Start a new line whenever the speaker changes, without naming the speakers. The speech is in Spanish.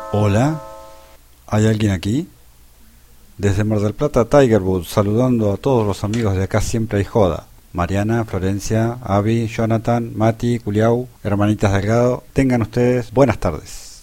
Hola, ¿hay alguien aquí? Desde Mar del Plata, Tigerwood, saludando a todos los amigos de Acá Siempre Hay Joda. Mariana, Florencia, Avi, Jonathan, Mati, Culiau, hermanitas Delgado, tengan ustedes buenas tardes.